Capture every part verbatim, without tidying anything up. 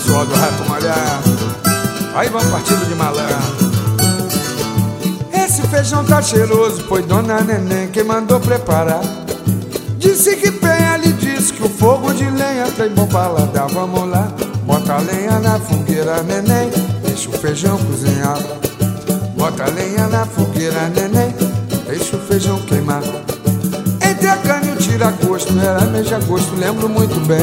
pessoal do Rato Malhado. Aí vamos partindo de malandro. Esse feijão tá cheiroso, foi Dona Neném quem mandou preparar. Disse que Penha lhe disse que o fogo de lenha tem bom paladar. Vamos lá, bota a lenha na fogueira, neném, deixa o feijão cozinhar. Bota a lenha na fogueira, neném, deixa o feijão queimar. Entre a cana e o tira-gosto, era meia-gosto, lembro muito bem.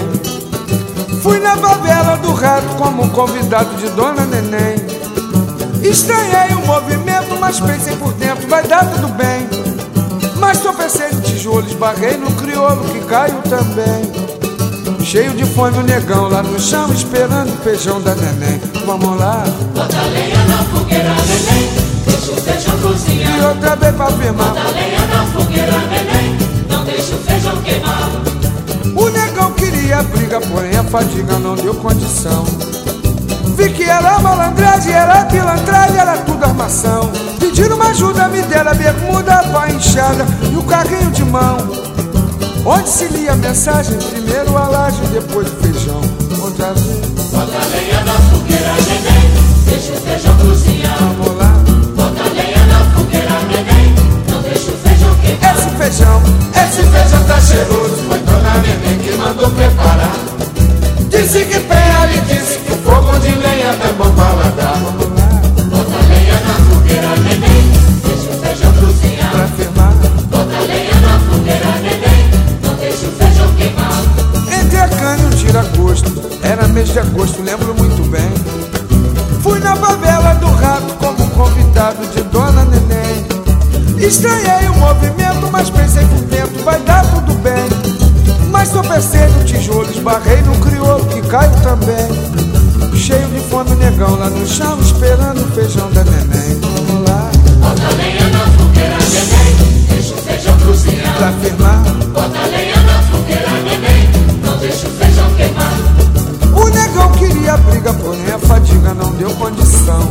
Fui na favela do Rato como convidado de Dona Neném. Estranhei o movimento, mas pensei por dentro, vai dar tudo bem. Mas tropecei no tijolo, esbarrei no crioulo que caiu também. Cheio de fome o negão lá no chão, esperando o feijão da neném. Vamos lá. Bota a lenha na fogueira, neném, deixa o feijão cozinhar. E outra vez pra firmar. Bota a lenha na fogueira, neném, não deixa o feijão queimar. O negão queria briga, porém a fadiga não deu condição. Vi que era malandragem, era pilantragem, era tudo armação. Pediram uma ajuda, me deram a bermuda, a pá inchada e o carrinho de mão. Onde se lia a mensagem, primeiro a laje, depois o feijão. Outra vez. Bota a lenha na fogueira, neném, deixa o feijão cozinhar. Vamos lá. Bota a lenha na fogueira, neném, não deixa o feijão queimar. Esse feijão, Esse feijão tá cheiroso, foi Dona Neném que mandou preparar. disse que Penha lhe disse que o fogo de lenha tem bom paladar. Vamos lá. Bota a lenha na fogueira, neném, deixa o feijão cozinhar. Pra firmar. Bota a lenha na fogueira, neném, não deixa o feijão queimar. Entre a cana e o tira-gosto, era mês de agosto, lembro muito bem. Fui na favela do Rato como convidado de Dona Neném. Estranhei o movimento, mas pensei por dentro, vai dar tudo bem. Mas tropecei no tijolo, esbarrei no crioulo que caiu também. Cheio de fome o negão lá no chão, esperando o feijão da neném. Vamos lá. Bota a lenha na fogueira, neném, deixa o feijão cozinhar. Pra firmar. Bota a lenha na fogueira, neném, não deixa o feijão queimar. O negão queria briga, porém a fadiga não deu condição.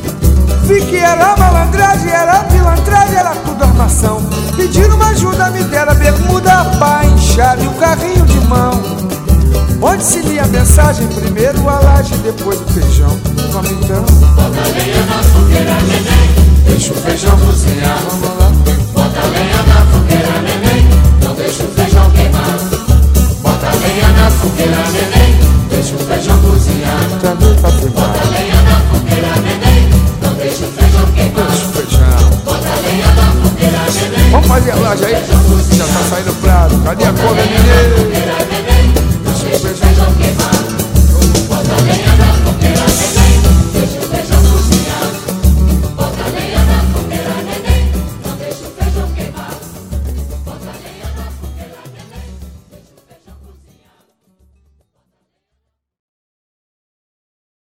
Vi que era malandragem, era pilantragem, era tudo armação. Pediram uma ajuda, me deram a bermuda, a pá inchada e o carrinho de mão. Onde se lia a mensagem, primeiro a laje, depois o feijão. Vamos então. Bota a lenha na fogueira, neném, deixa o feijão cozinhar. Vamos lá. Bota a lenha na fogueira, neném, não deixa o feijão queimar. Bota a lenha na fogueira, neném, deixa o feijão cozinhar. Outra vez pra firmar. Bota a lenha na fogueira, neném, não deixa o feijão queimar. Deixa o feijão. Bota a lenha na fogueira, neném. Vamos fazer a laje aí. Já tá saindo o prato. Cadê a couve mineira?